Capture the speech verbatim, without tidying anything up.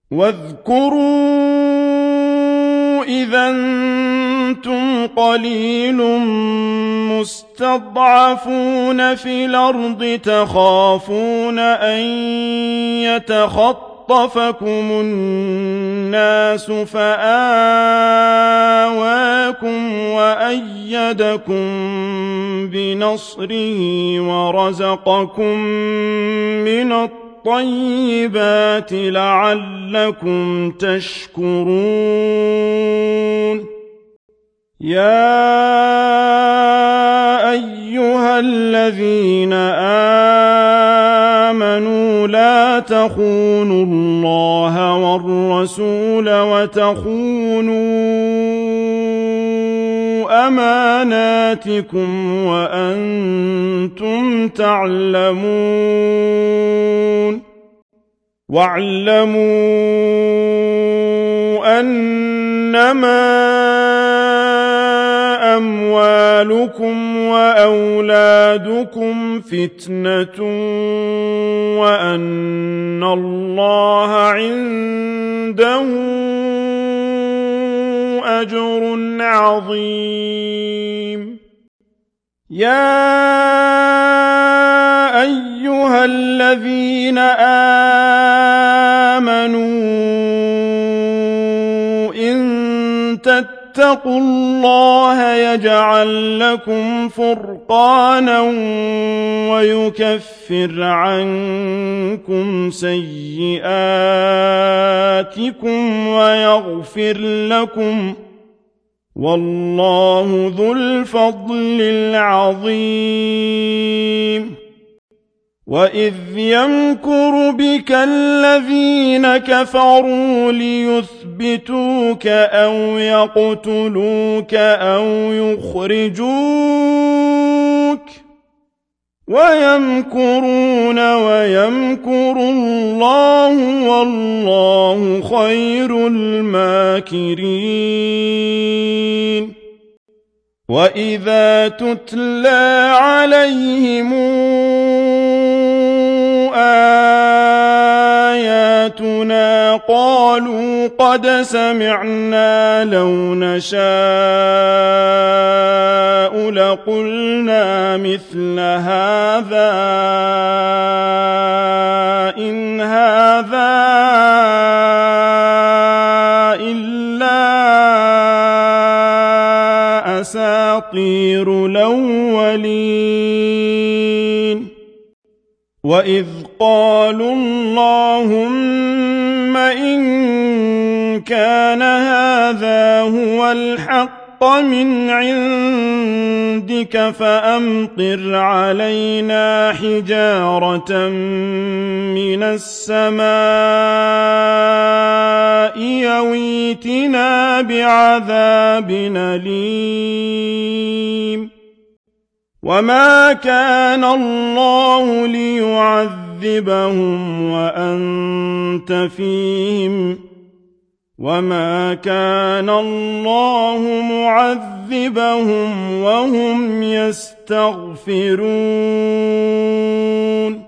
واذكروا إذا أنتم قليل مستضعفون في الأرض تخافون أن يتخطفكم الناس فآواكم وأيدكم بنصره ورزقكم من الطيبات لعلكم تشكرون يا أيها الذين آمنوا لا تخونوا الله والرسول وتخونوا أماناتكم وأنتم تعلمون واعلموا أنما أموالكم وأولادكم فتنة وأن الله عنده أجر عظيم يا أيها الذين آمنوا إن تتقوا الله يجعل لكم فرقانا ويكفر عنكم سيئاتكم ويغفر لكم والله ذو الفضل العظيم وإذ يمكر بك الذين كفروا ليثبتوك أو يقتلوك أو يخرجوك ويمكرون ويمكر الله والله خير الماكرين وإذا تتلى عليهم آياتنا قالوا قد سمعنا لو نشاء لقلنا مثل هذا إن هذا إلا أساطير الأولين وإذ قالوا اللهم إن كان هذا هو الحق من عندك فأمطر علينا حجارة من السماء أو ائتنا بعذاب أليم وما كان الله ليعذبهم وأنت فيهم وما كان الله معذبهم وهم يستغفرون